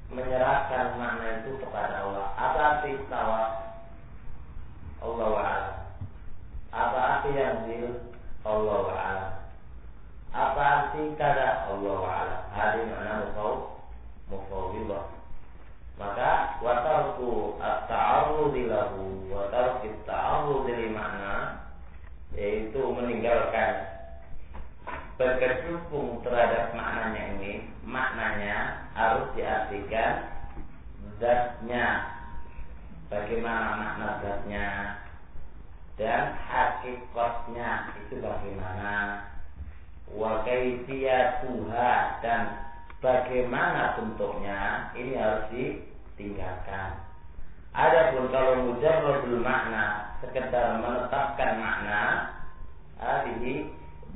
menyerahkan makna itu kepada Allah. Apa arti istawa? Allahu a'lam. Apa arti yanzil? Allahu a'lam. Apa arti kada? Allahu a'lam. Hadi makna mufawwidah. Maka wa tarku at-ta'arrud lahu wa tarku at-ta'arrud li makna, yaitu meninggalkan berkecimpung terhadap maknanya ini. Maknanya harus diartikan zatnya, bagaimana makna zatnya, dan hakikatnya itu bagaimana, wa kaifiyatuha, dan bagaimana bentuknya, ini harus ditinggalkan. Adapun kalau mujarradul makna, sekedar menetapkan makna, ini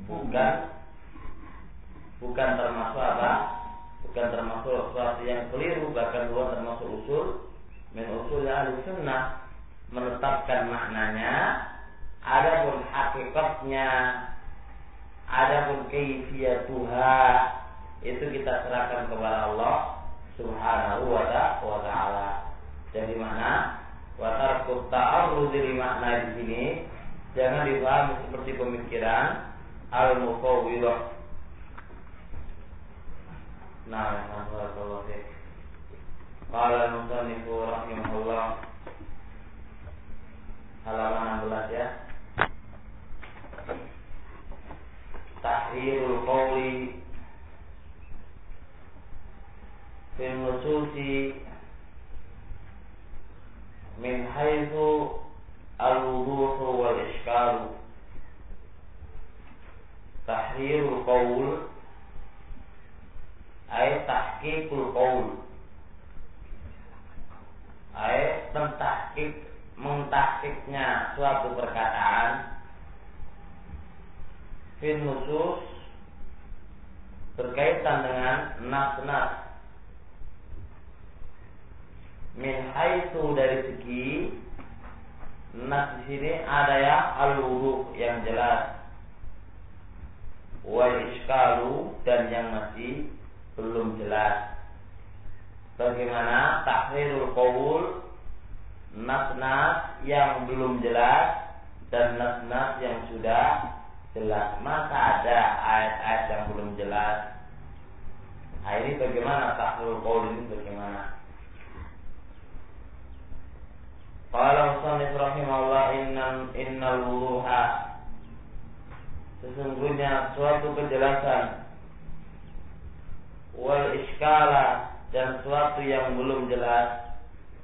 bukan termasuk apa? Bukan termasuk sesuatu yang keliru, bahkan bukan termasuk usul min usul ahli sunnah, menetapkan maknanya. Adapun hakikatnya, adapun kaifiyatuha, itu kita serahkan kepada Allah Subhanahu wa ta'ala. Jadi mana wa tarku ta'arrud li makna di sini jangan dipahami seperti pemikiran al-mufawwidah. Nah, alhamdulillah. Qala al-musannif rahimahullah, halaman 16 ya. Tahrirul qawli fi nususi min haitsu al-wuduh wal ishkal. Tahrirul qaul ay tahqiqul qaul, ay mentahqiqnya suatu perkataan, fin nusus berkaitan dengan nas-nas, min haitsu dari segi nas di sini ada yang al-wudu yang jelas, wal iskalu dan yang masih belum jelas. Bagaimana tahrirul qaul, nas-nas yang belum jelas dan nas-nas yang sudah jelas. Masa ada ayat-ayat yang belum jelas? Nah, ini bagaimana tahrirul qaul ini bagaimana? Qala musannif rahimahullah, innal wuduha, sesungguhnya suatu kejelasan, wal iskala dan suatu yang belum jelas,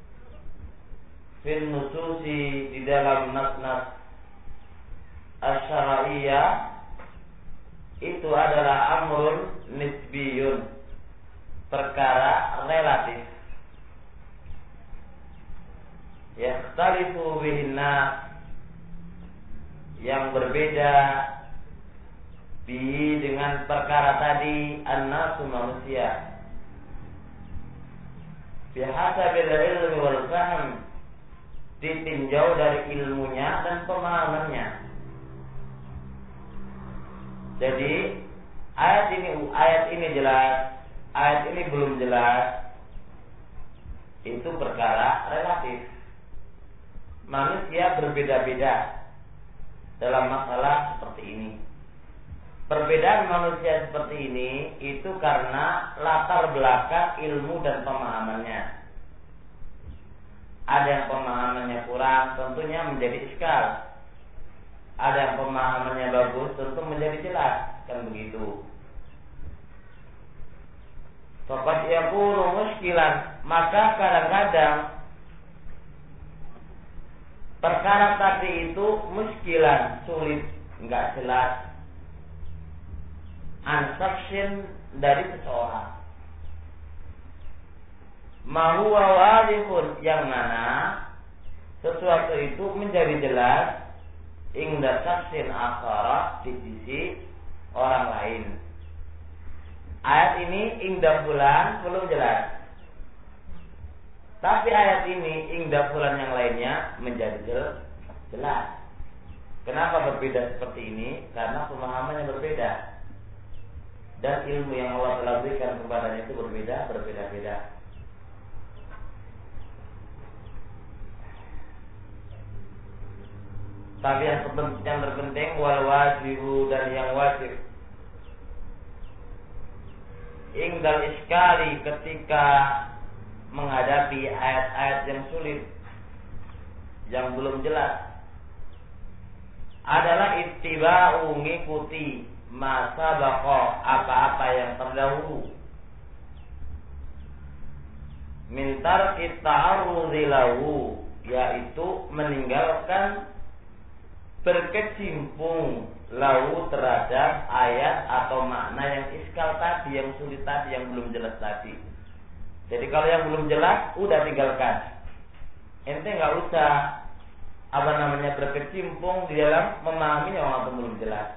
fil nususi di dalam nas-nas asy-syar'iyyah, itu adalah amrun nisbiyun, perkara relatif, yakhtalifu bihin nas, yang berbeda bihi dengan perkara tadi, an-nasu manusia, bihasabil ilmi wal fahm, ditinjau dari ilmunya dan pemahamannya. Jadi ayat ini jelas, ayat ini belum jelas, itu perkara relatif. Manusia berbeda-beda dalam masalah seperti ini. Perbedaan manusia seperti ini itu karena latar belakang ilmu dan pemahamannya. Ada yang pemahamannya kurang, tentunya menjadi iskal. Ada yang pemahamannya bagus, tentu menjadi jelas, kan begitu. Faqad yakunu muskilan, maka kadang-kadang perkara tadi itu muskilan, sulit, enggak jelas, ansaksin dari seseorang. Mahuwa wadihun, yang mana sesuatu itu menjadi jelas ingda saksin akhara, di sisi orang lain. Ayat ini ingda fulan belum jelas, tapi ayat ini ingda fulan yang lainnya menjadi jelas. Kenapa berbeda seperti ini? Karena pemahamannya berbeda dan ilmu yang Allah telah berikan kepadanya itu berbeda-beda. Tapi yang terpenting wal wajibu, dan yang wajib. Ingdal iskali, ketika menghadapi ayat-ayat yang sulit, yang belum jelas, adalah ittiba'u, ngikuti masa bako, apa-apa yang terdahulu, mintar ta'arrudzi lahu, yaitu meninggalkan berkecimpung lahu terhadap ayat atau makna yang iskal tadi, yang sulit tadi, yang belum jelas tadi. Jadi kalau yang belum jelas udah tinggalkan. Ente nggak usah berkecimpung di dalam memahami yang belum jelas.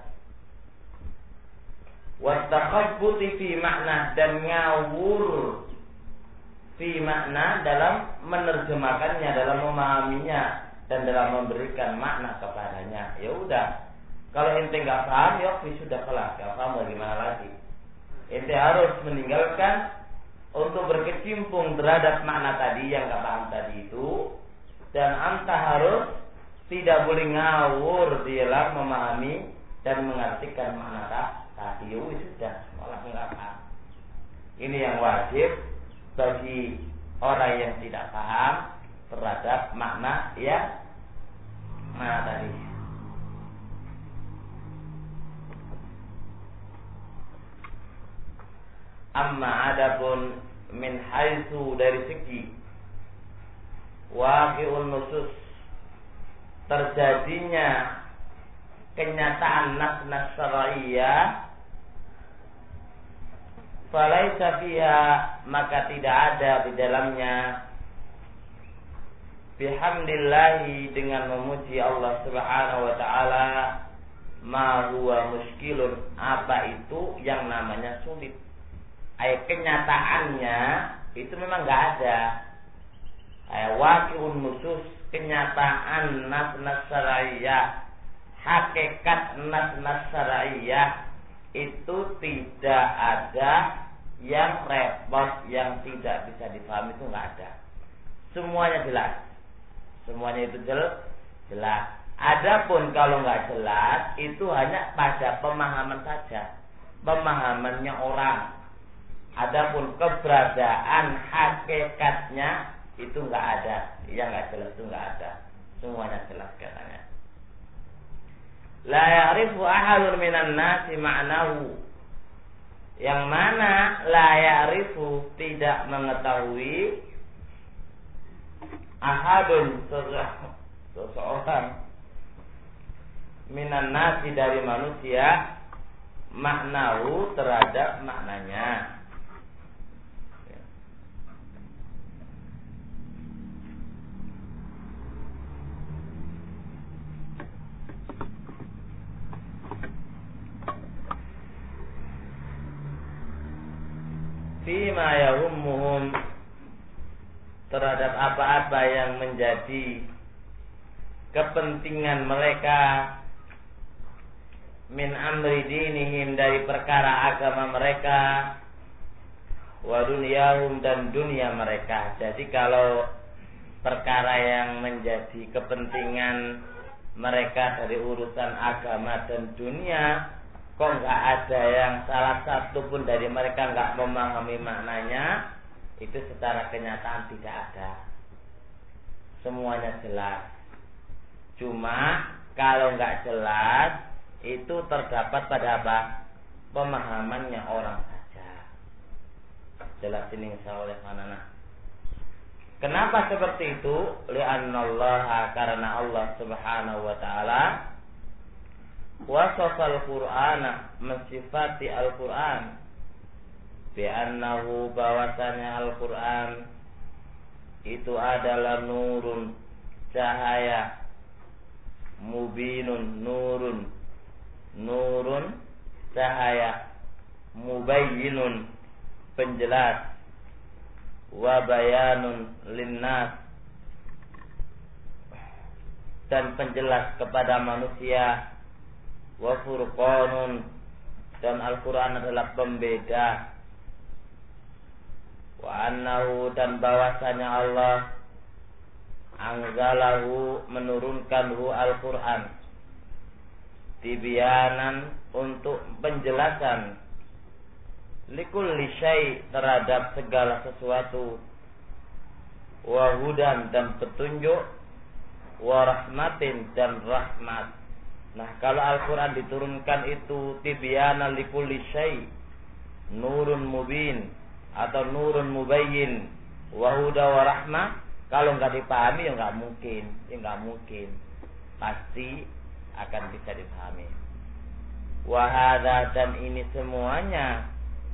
Wastakhabbuti fi makna, dan ngawur fi makna dalam menerjemahkannya, dalam memahaminya, dan dalam memberikan makna kepadanya. Ya udah, kalau ente nggak paham, ya sudah kelar, nggak paham bagaimana lagi. Ente harus meninggalkan untuk berkecimpung terhadap makna tadi yang nggak paham tadi itu, dan anta harus tidak boleh ngawur di dalam memahami dan mengartikan makna tadi. Ya sudah, malah nggak paham. Ini yang wajib bagi orang yang tidak paham terhadap makna ya tadi. Amma adapun min haitsu, dari segi waqi'un nusus, terjadinya kenyataan nas-nas syar'iyyah, falaisa fiha, maka tidak ada di dalamnya, bihamdillahi, dengan memuji Allah Subhanahu wa taala, ma huwa muskilun, apa itu yang namanya sulit. Kenyataannya itu memang nggak ada. Waqi'un nusus, kenyataan nas-nas syar'iyyah, hakikat nas-nas syar'iyyah itu tidak ada yang repot, yang tidak bisa dipahami, itu nggak ada. Semuanya jelas. Semuanya itu jelas. Adapun kalau nggak jelas, itu hanya pada pemahaman saja, pemahamannya orang. Adapun keberadaan hakikatnya itu nggak ada, yang nggak jelas itu nggak ada. Semuanya jelas katanya. La ya'rifu ahadun minan nasi ma'nahu, yang mana la ya'rifu, tidak mengetahui, ahadun, seseorang, minan nasi, dari manusia, maknahu, terhadap maknanya. Fima yahummuhum, terhadap apa-apa yang menjadi kepentingan mereka, min amri dinihim, dari perkara agama mereka, wa dunyahum, dan dunia mereka. Jadi kalau perkara yang menjadi kepentingan mereka dari urusan agama dan dunia, kok nggak ada yang salah satu pun dari mereka nggak memahami maknanya, itu secara kenyataan tidak ada. Semuanya jelas. Cuma kalau nggak jelas, itu terdapat pada apa? Pemahamannya orang saja. Jelas ini insyaallah manana. Kenapa seperti itu? Li'annallaha, karena Allah Subhanahu wa taala wasafal Qur'ana, mensifati Al-Qur'an, bi'annahu, bahwasanya Al-Qur'an itu adalah nurun, cahaya, mubinun, nurun, cahaya, mubayyinun, penjelas, wa bayanun linnas, dan penjelas kepada manusia, wa furqanun, dan Al-Quran adalah pembeda, wa annahu, dan bahwasanya Allah anzalahu, menurunkan Al-Quran, tibyanan untuk penjelasan, likulli syai' terhadap segala sesuatu, wa hudan dan petunjuk, wa rahmatin dan rahmat. Nah, kalau Al-Quran diturunkan itu tibyanan likulli syai', nurun mubin atau nurun mubayyin, wa huda wa rahmah, kalau nggak dipahami ya nggak mungkin, pasti akan bisa dipahami. Wahada dan ini semuanya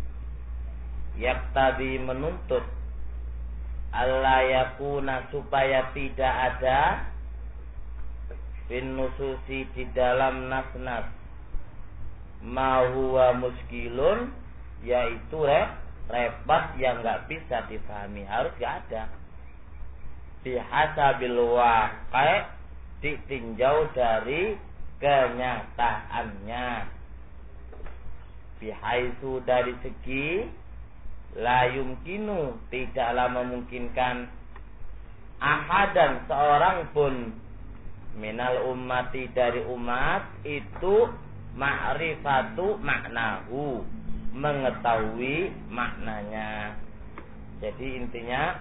yaktabi menuntut alla yakuna supaya tidak ada bin nususi di dalam nas-nas ma huwa muskilun, yaitu repot yang nggak bisa dipahami, harus nggak ada. Bihasabil waqi' ditinjau dari kenyataannya, bihaitsu dari segi la yumkinu tidaklah memungkinkan ahadan seorang pun minal ummati dari umat itu ma'rifatu maknahu mengetahui maknanya. Jadi intinya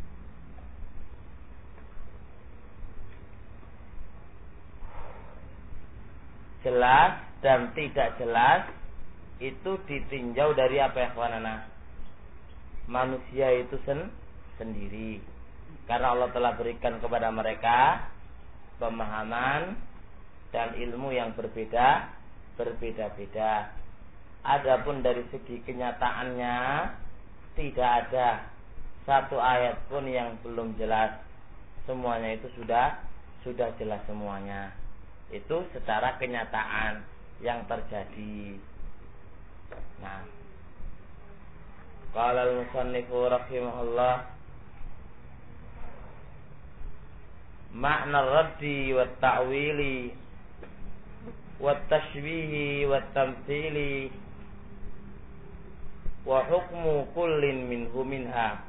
jelas dan tidak jelas itu ditinjau dari apa ya kawanana? Manusia itu sendiri. Karena Allah telah berikan kepada mereka pemahaman dan ilmu yang berbeda-beda. Adapun dari segi kenyataannya tidak ada satu ayat pun yang belum jelas. Semuanya itu sudah jelas semuanya. Itu secara kenyataan yang terjadi. Nah, qala al-musannifu rahimahullah, makna raddi wa ta'wili wa tashbihi wa tamthili wa hukmu kullin minhu minha.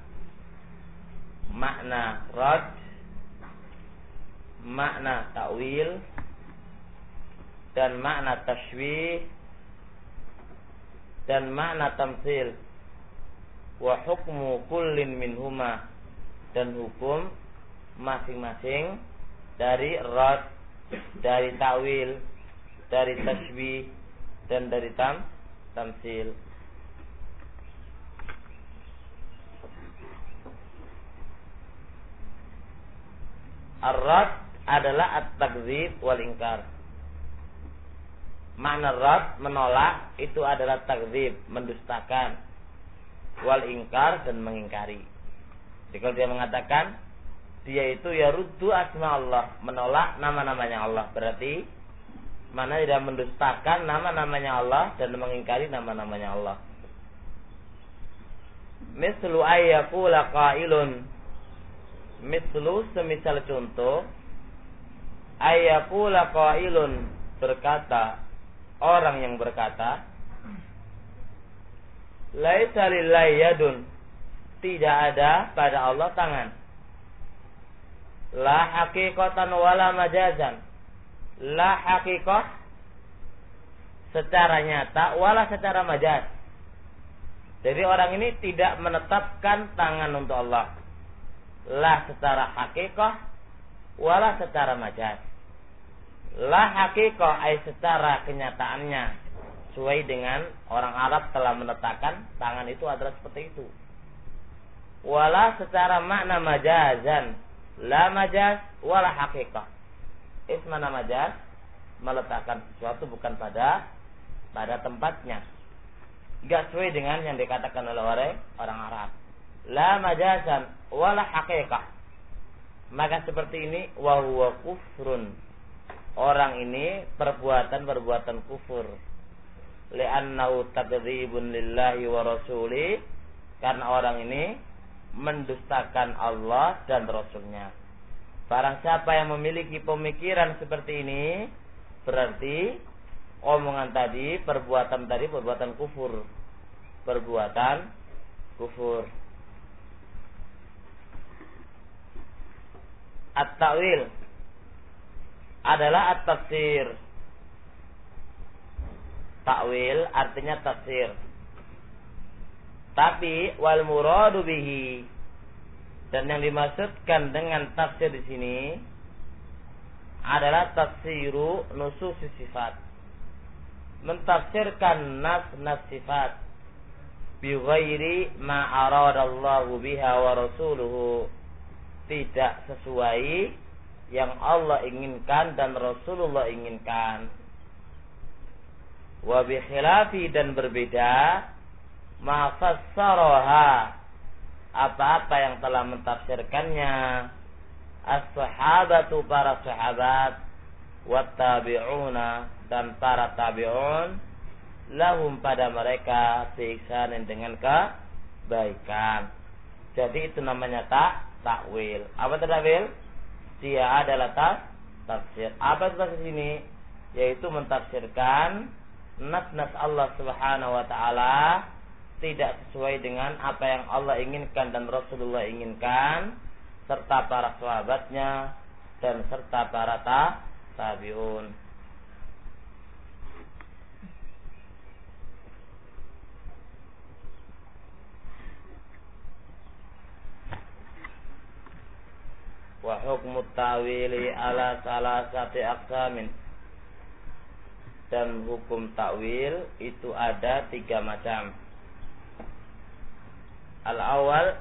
Makna rad, makna ta'wil dan makna tashbih dan makna tamthil, wa hukmu kullin minhuma, dan hukum masing-masing dari rad, dari ta'wil, dari tashbih dan dari tamthil. Ar-rad adalah at-takdzib wal ingkar. Makna rad menolak itu adalah takdzib, mendustakan, wal ingkar dan mengingkari. Jadi kalau dia mengatakan dia itu yaruddu asma Allah, menolak nama-namanya Allah, berarti mana dia mendustakan nama-namanya Allah dan mengingkari nama-namanya Allah. Mislu ayyaqula qailun, mislu semisal contoh, ayyaqula qailun berkata, orang yang berkata, laisa lillahi yadun, tidak ada pada Allah tangan, la haqiqatan wala majazan, la haqiqah secara nyata wala secara majaz. Jadi orang ini tidak menetapkan tangan untuk Allah, la secara haqiqah wala secara majaz. La haqiqah ay secara kenyataannya, sesuai dengan orang Arab telah menetapkan tangan itu adalah seperti itu. Wala secara makna majazan, la majaz wala haqiqah. Ismana majaz, meletakkan sesuatu bukan pada tempatnya, enggak sesuai dengan yang dikatakan oleh orang Arab. La majazan wala haqiqah, maka seperti ini wa huwa kufrun, orang ini perbuatan kufur. Li'annahu takdzibun lillahi wa rasuli, karena orang ini mendustakan Allah dan Rasulnya. Barang siapa yang memiliki pemikiran seperti ini, berarti omongan tadi, perbuatan kufur. Perbuatan kufur. At-ta'wil adalah at-tafsir. takwil artinya tafsir. Tapi wal muradu bihi, dan yang dimaksudkan dengan tafsir di sini adalah tafsiru nusus sifat, mentafsirkan nas sifat bi ghairi ma aradallahu biha wa rasuluhu, tidak sesuai yang Allah inginkan dan Rasulullah inginkan. Wa bi khilafi, dan berbeda ma fassaraha, apa-apa yang telah mentafsirkannya as-sahabatu, para sahabat, wat tabi'una, dan para tabi'un, lahum, pada mereka, bi ihsanin, dengan kebaikan. Jadi itu namanya takwil. Apa itu takwil? Dia adalah tafsir. Apa itu tafsir ini? Yaitu mentafsirkan nas-nas Allah Subhanahu wa taala tidak sesuai dengan apa yang Allah inginkan dan Rasulullah inginkan, serta para sahabatnya dan serta para tabi'un. Wa hukmu ta'wili ala salasati aqsamin, dan hukum takwil itu ada 3 macam. Al-awwal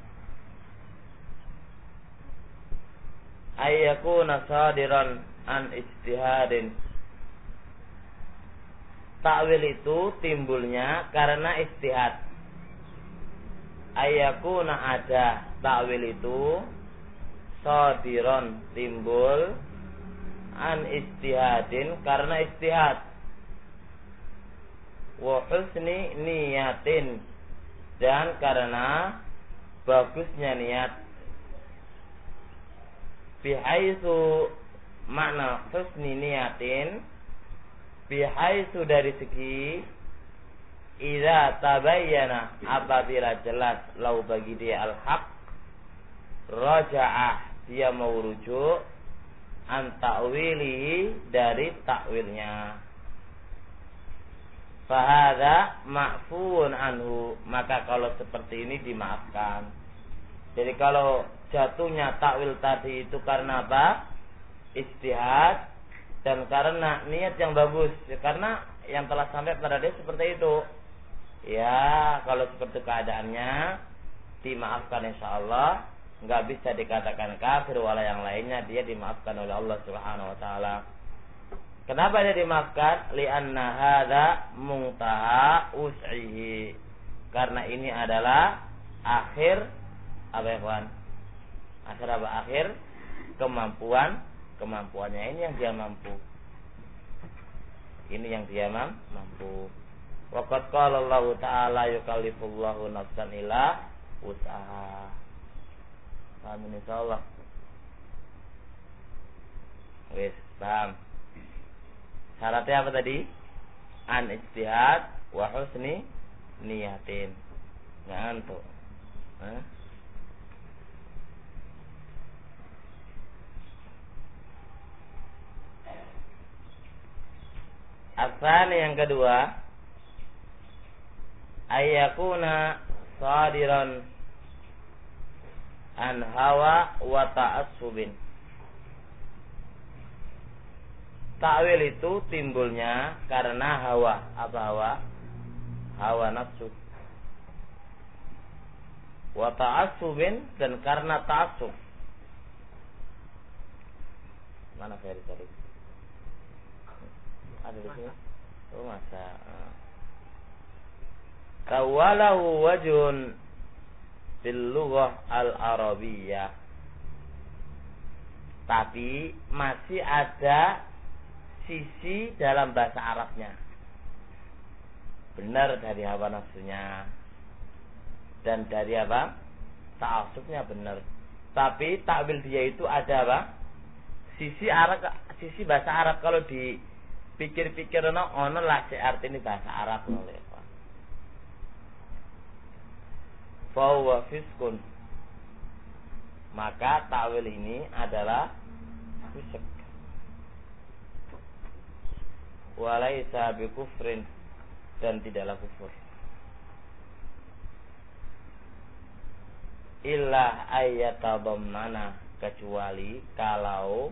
ayyakuna sadiran an ijtihadin. Takwil itu timbulnya karena ijtihad. Ayyakuna, ada takwil itu sadiran, timbul an ijtihadin, karena ijtihad. Wa husni niyatin, dan karena bagusnya niat. Bihaitsu, makna husni niyatin, bihaitsu, dari segi idza tabayyana, apabila jelas, lau, bagi dia, al-haq, raja'ah, dia mau rujuk, an ta'wilihi, dari takwilnya. Fahada ma'fuun anhu, maka kalau seperti ini dimaafkan. Jadi kalau jatuhnya takwil tadi itu karena apa? Ijtihad, dan karena niat yang bagus, ya, karena yang telah sampai pada dia seperti itu. Ya, kalau seperti keadaannya dimaafkan insyaallah. Enggak bisa dikatakan kafir wala yang lainnya, dia dimaafkan oleh Allah Subhanahu wa taala. Kenapa dia dimaafkan? Li'anna hadza muntaha us'ihi, karena ini adalah akhir apa ya kawan? Akhir apa? Akhir kemampuannya. Ini yang dia mampu. Ini yang dia mampu. Wa qad qala Allah ta'ala yukallifullahu nafsan illa wus'aha. Amin insyaallah. Wis, paham. Syaratnya apa tadi? An ijtihad wa husni niyatin. Ngantuk. Asal yang kedua, ayyakuna sadiran an hawa wa ta'assubin. Takwil itu timbulnya karena hawa. Apa hawa? Hawa nafsu. Wa ta'assubin, dan karena ta'assub. Mana Ferry tadi? Ada di sini? Oh, masa. Tawalahu wajhun bil lughah al-arabiyyah. Tapi masih ada sisi dalam bahasa Arabnya. Benar dari hawa nafsunya, dan dari apa? Ta'assubnya benar. Tapi takwil dia itu ada apa? Sisi Arab, sisi bahasa Arab. Kalau dipikir-pikir ono lah si arti ini bahasa Arab oleh apa? Fa huwa fiskun. Maka takwil ini adalah fisik. walaisa bikufrin, dan tidaklah kufur. Illa ayyatadammana, kecuali kalau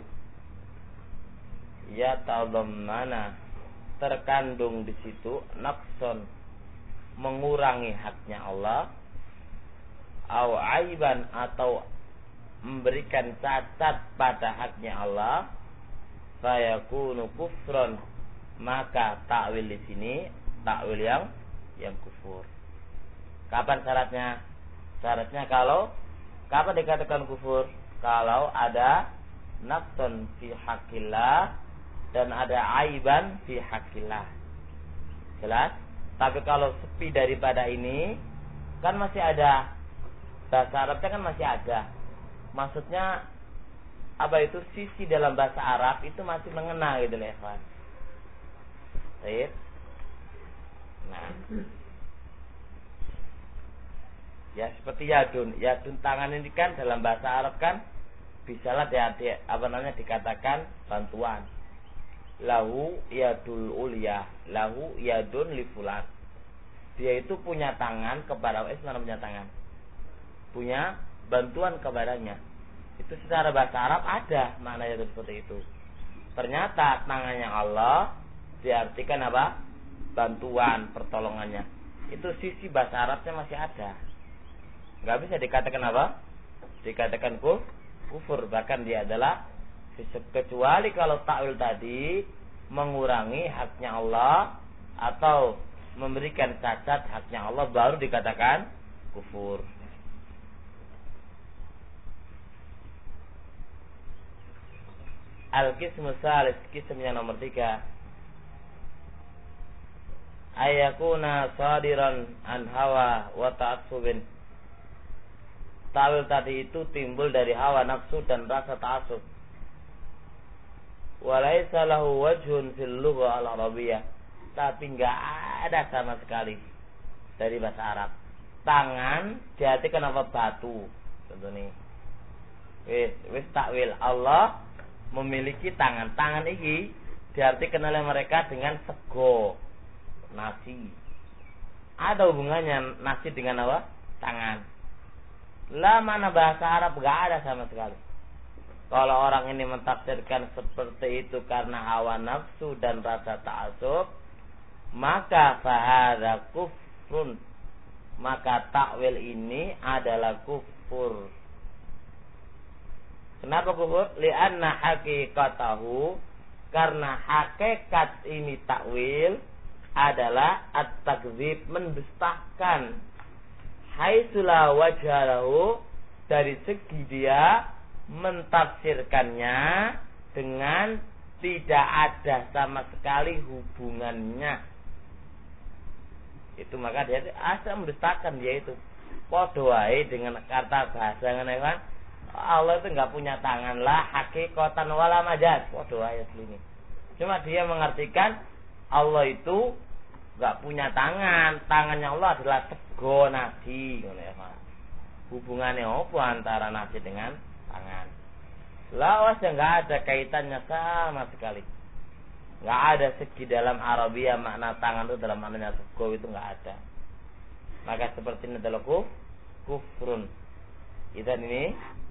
yatadammana terkandung di situ naqson, mengurangi haknya Allah, au aiban, atau memberikan cacat pada haknya Allah, fayakunu kufron, maka takwil di sini takwil yang kufur. Kapan syaratnya? Syaratnya kapan dikatakan kufur? Kalau ada naqson fi haqqillah dan ada aiban fi haqqillah. Jelas? Tapi kalau sepi daripada ini, kan masih ada, bahasa Arabnya kan masih ada. Maksudnya apa itu, sisi dalam bahasa Arab itu masih mengena gitu loh, ikhwan. Baik. Nah, ya seperti yadun tangan ini kan dalam bahasa Arab kan bisalah dikatakan bantuan. Lahu yadul ulya, lahu yadun li fulan. Dia itu punya tangan kepada punya tangan, punya bantuan kepadanya. Itu secara bahasa Arab ada maknanya seperti itu. Ternyata tangannya Allah diartikan apa? Bantuan, pertolongannya. Itu sisi bahasa Arabnya masih ada. Enggak bisa dikatakan apa? Dikatakan kufur. Bahkan dia adalah, kecuali kalau takwil tadi mengurangi haknya Allah atau memberikan cacat haknya Allah, baru dikatakan kufur. Al-qismu salis, kism yang nomor 3, ayakuna sadiran an hawa wa ta'assubin. Tawil tadi itu timbul dari hawa nafsu dan rasa ta'assub. Walaisa lahu wajhun fil lughah al-arabiyyah, tapi enggak ada sama sekali dari bahasa Arab. Tangan diartikan apa? Batu. Contoh nih. Wis takwil Allah memiliki tangan. Tangan ini diartikan oleh mereka dengan sego, nasi. Ada hubungannya nasi dengan apa? Tangan. Lah mana bahasa Arab gak ada sama sekali. Kalau orang ini mentafsirkan seperti itu karena hawa nafsu dan rasa ta'assub, maka fahadha kufrun, maka takwil ini adalah kufur. Kenapa kufur? Li'anna haqiqatahu, karena hakikat ini takwil adalah at-takdzib, mendustakan. Haitsula wajhalahu, dari segi dia mentafsirkannya dengan tidak ada sama sekali hubungannya. Itu maka dia asal mendustakan, dia itu podo wae dengan kata bahasa ngene. Allah itu enggak punya tangan, lah hakikatan wala majaz, podo wae asline. Cuma dia mengartikan Allah itu enggak punya tangan, tangannya Allah adalah sego nasi, ngono ya, Pak. Hubungannya apa antara nasi dengan tangan? Lawas yang enggak ada kaitannya sama sekali. Enggak ada segi dalam Arabia makna tangan itu dalam maknanya sego, itu enggak ada. Maka seperti ini adalah kufrun. Idan ini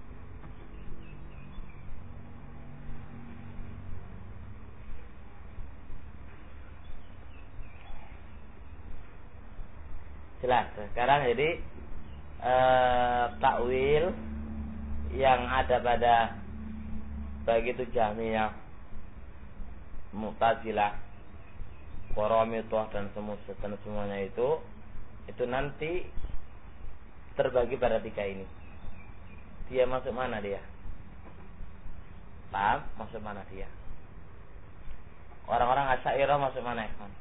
jelas. Sekarang jadi takwil yang ada pada baik itu Jahmiyah, Mu'tazilah, Qaramithah dan semuanya itu nanti terbagi pada 3 ini. Dia masuk mana dia? Paham? Masuk mana dia? Orang-orang Asy'ariyah masuk mana, ikhwan?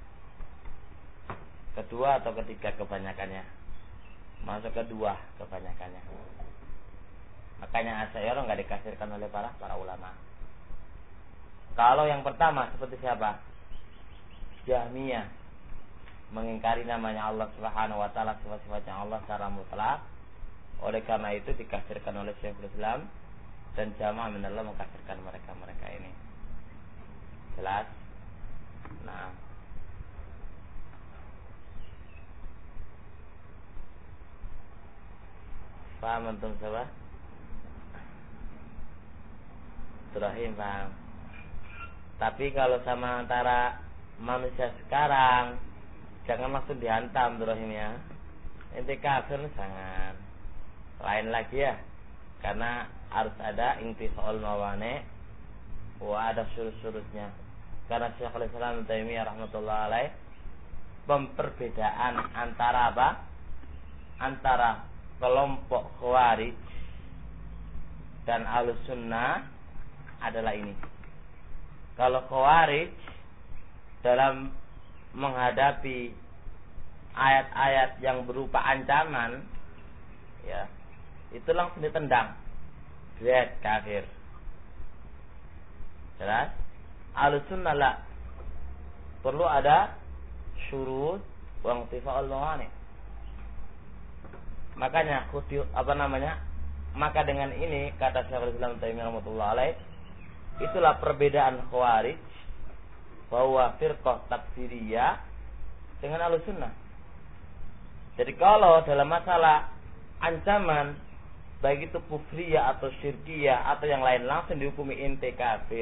Kedua atau ketiga kebanyakannya? Masuk kedua kebanyakannya. Makanya Asy'ariyah enggak dikafirkan oleh para ulama. Kalau yang pertama seperti siapa? Jahmiyah, mengingkari namanya Allah Subhanahu wa taala, sifat-sifatnya Allah secara mutlak. Oleh karena itu dikafirkan oleh Syekhul Islam, dan jamaah minallah mengkafirkan mereka ini. Jelas? Nah, paham antum siapa? Rahim paham. Tapi kalau sama antara manusia sekarang, jangan langsung dihantam rahimnya. Ente kafir sangat lain lagi ya, karena harus ada intisal mawane wa ada surut-surutnya. Karena Syekhul Islam Taimiyah rahmatullah alaih perbedaan antara apa? Antara kelompok Khawarij dan Ahlus Sunnah adalah ini. Kalau Khawarij dalam menghadapi ayat-ayat yang berupa ancaman, ya, itu langsung ditendang, lihat kafir. Jelas? Ahlus Sunnah lah, perlu ada syurut wa intifa'ul mawani. Makanya maka dengan ini kata Syekhul Islam Taimiyah rahmatullah alaih, itulah perbedaan Khawarij bahwa firqah takfiriyah dengan Ahlus Sunnah. Jadi kalau dalam masalah ancaman baik itu kufriyah atau syirkiyah atau yang lain langsung dihukumi inti kafir.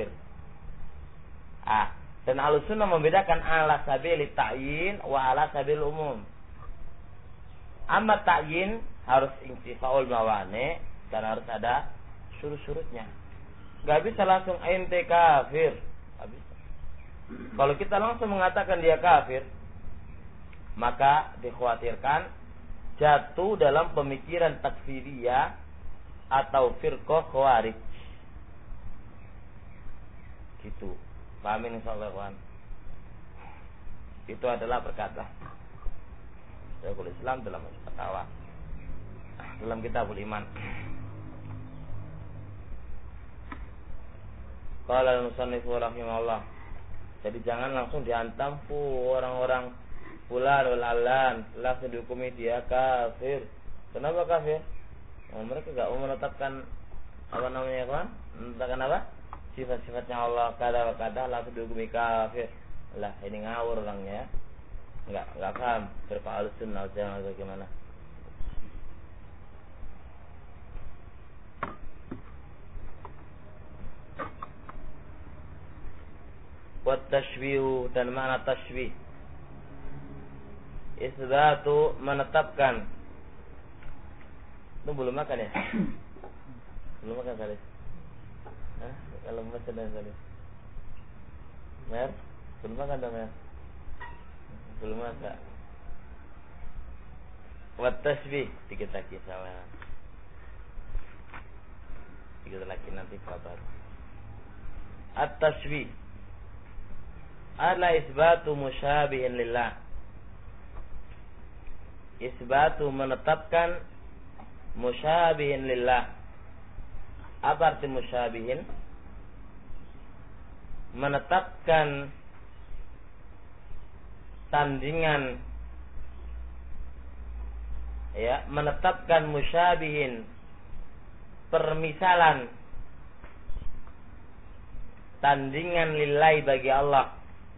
Dan Ahlus Sunnah membedakan ala sabili ta'yin wa ala sabil umum. Amma ta'yin harus intifaul mawani dan harus ada syurut-syurutnya. Gak bisa langsung inti kafir. Gak bisa. Kalau kita langsung mengatakan dia kafir, maka dikhawatirkan jatuh dalam pemikiran takfiriyah atau firqah Khawarij. Gitu. Pahamin insyaallah kawan. Itu adalah berkata Syekhul Islam dalam fatwa dalam Kitabul Iman. Qala al-musannif rahimahullah. Jadi jangan langsung dihantam orang-orang fulan wal alan langsung dihukumi dia kafir. Kenapa kafir? Mereka enggak mau menetapkan apa namanya kawan? Menetapkan apa? Sifat-sifatnya Allah kada langsung dihukumi kafir. Lah ini ngawur orangnya. Enggak paham firqah Ahlussunnah jangan bagaimana. Wat tashbih dan makna tashbih. Isbatu menetapkan. Itu belum makan ya? Belum makan kali. Kalau masih ada kali. Mer, belum makan dah Mer. Belum makan. Wat tashbih dikit lagi sama. Dikit lagi nanti kabar. At-tashbih adalah isbatu musyabihin lillah. Isbatu menetapkan musyabihin lillah. Apa arti musyabihin? Menetapkan tandingan, ya, menetapkan musyabihin, permisalan, tandingan lillahi bagi Allah,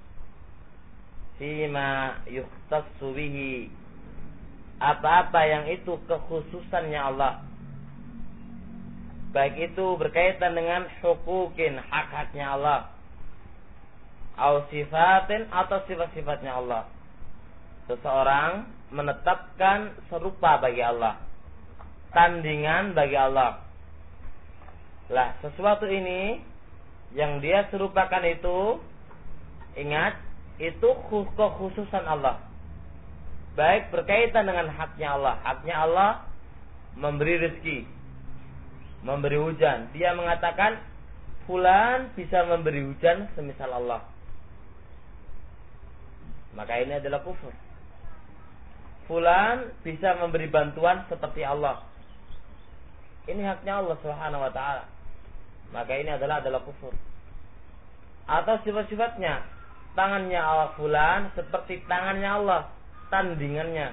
fima yukhtassu bihi, apa-apa yang itu kekhususannya Allah, baik itu berkaitan dengan hukukin, hak-haknya Allah, au sifatin, atau sifat-sifatnya Allah. Seseorang menetapkan serupa bagi Allah, tandingan bagi Allah. Lah, sesuatu ini yang dia serupakan itu, ingat, itu kekhususan Allah. Baik berkaitan dengan haknya Allah. Haknya Allah memberi rezeki, memberi hujan. Dia mengatakan fulan bisa memberi hujan semisal Allah. Maka ini adalah kufur. Fulan bisa memberi bantuan seperti Allah. Ini haknya Allah Subhanahu wa taala. Maka ini adalah kufur. Atau sifat-sifatnya, tangannya Allah fulan seperti tangannya Allah, tandingannya.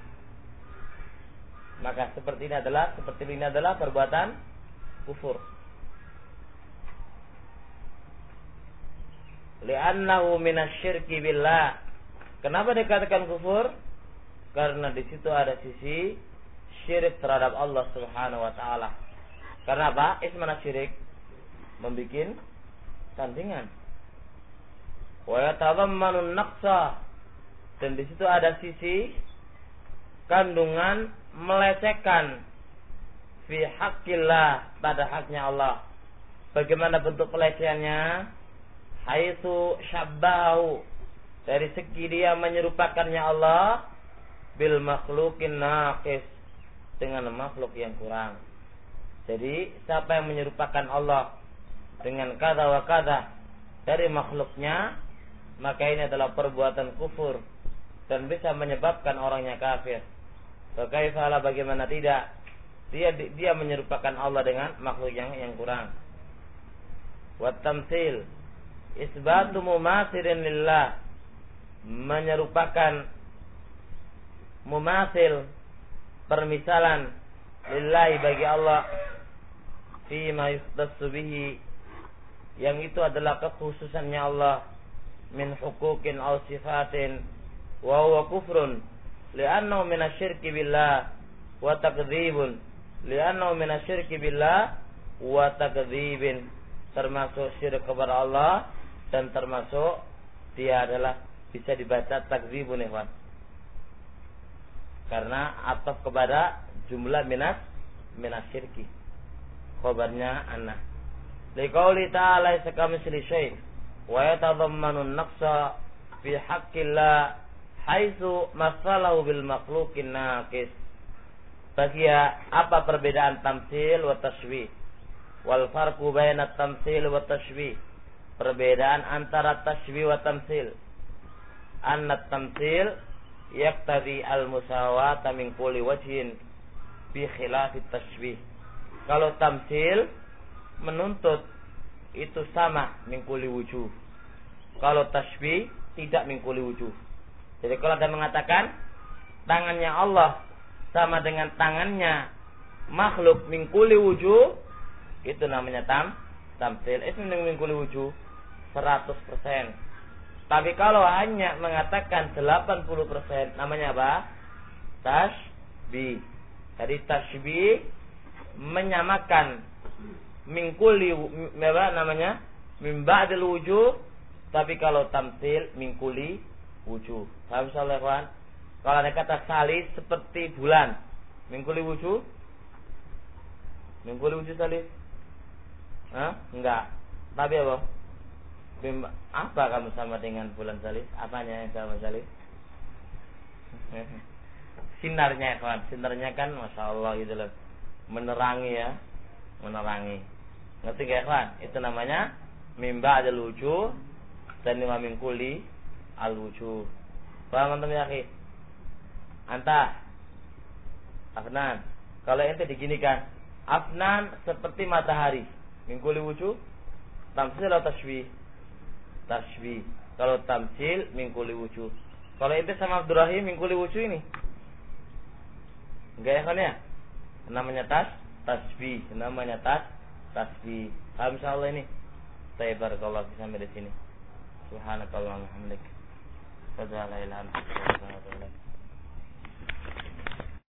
Maka seperti ini adalah perbuatan kufur. Li'annahu minasyirki billah. Kenapa dikatakan kufur? Karena di situ ada sisi syirik terhadap Allah Subhanahu wa taala. Karena apa? Ismana syirik membikin tandingan. Wa yatadhammanu naqsa, dan di situ ada sisi kandungan melecehkan fi haqqillah, pada haknya Allah. Bagaimana bentuk pelecehannya? Haitsu syabbahu, dari segi dia menyerupakannya Allah bil makhluqin naqis, dengan makhluk yang kurang. Jadi siapa yang menyerupakan Allah dengan kata wa kata dari makhluknya, maka ini adalah perbuatan kufur dan bisa menyebabkan orangnya kafir. Bagaimana bagaimana tidak? Dia menyerupakan Allah dengan makhluk yang kurang. Wa tamtsil isbatu mumathirin lillah, menyerupakan mumathil, permisalan, lillahi, bagi Allah, fi ma yuftassu bihi, yang itu adalah kekhususannya Allah, min huquqin aw sifatin, wa huwa kufrun li'annahu min asyirki billah wa takdzibun, li'annahu min asyirki billah wa takdzibin, termasuk syirik kepada Allah dan termasuk dia adalah bisa dibaca takdzibun, ikhwan, karena ataf kepada jumlah minas syirki, khabarnya anna. Liqauli ta'ala sakamitsli syai' wa yatadhammanu an-naqsa fi haqqillah haitsu masalahu bil makhluqin naqis. Bagi apa perbedaan tamtsil wa tashbih? Wal farqu baina tamtsil wa tashbih. Perbedaan antara tashbih wa tamtsil. Anna tamtsil yaqtadi al-musawata min kulli wajhin bi khilafi tashbih. Kalau tamtsil menuntut itu sama min kulli wujuh. Kalau tashbih tidak min kulli wujuh. Jadi kalau ada mengatakan tangannya Allah sama dengan tangannya makhluk min kulli wujuh, itu namanya tamtsil. Itu min kulli wujuh 100%. Tapi kalau hanya mengatakan 80%, namanya apa? Tashbih. Jadi tashbih menyamakan min kulli, apa namanya? Min ba'dil wujuh, tapi kalau tamtsil min kulli wujuh. Paham insyaallah, kawan? Kalau ada kata salis seperti bulan, min kulli wujuh? Min kulli wujuh salis? Enggak. Tapi apa? Apa kamu sama dengan bulan salis? Apanya yang sama salis? Sinarnya, kawan. Sinarnya kan Masya Allah gitu loh, menerangi ya, menerangi. Ngerti gak, kawan? Itu namanya mimba adal wujuh dan lima min kulli al wujuh. Paham antum ya, akhi? Anta Afnan, kalau ente diginikan, Afnan seperti matahari, min kulli wujuh, tamtsil atau tashbih? Tashbih. Kalau tamtsil min kulli wujuh. Kalau ente sama Abdurrahim min kulli wujuh ini, enggak ya, kan ya? Namanya tasbih, namanya tasbih. Paham insyaallah ini? Baik, barakallahu fi sampai di sini. Subhanakallahumma wa bihamdik, asyhadu an la ilaha illa anta, astaghfiruka wa atubu ilaik.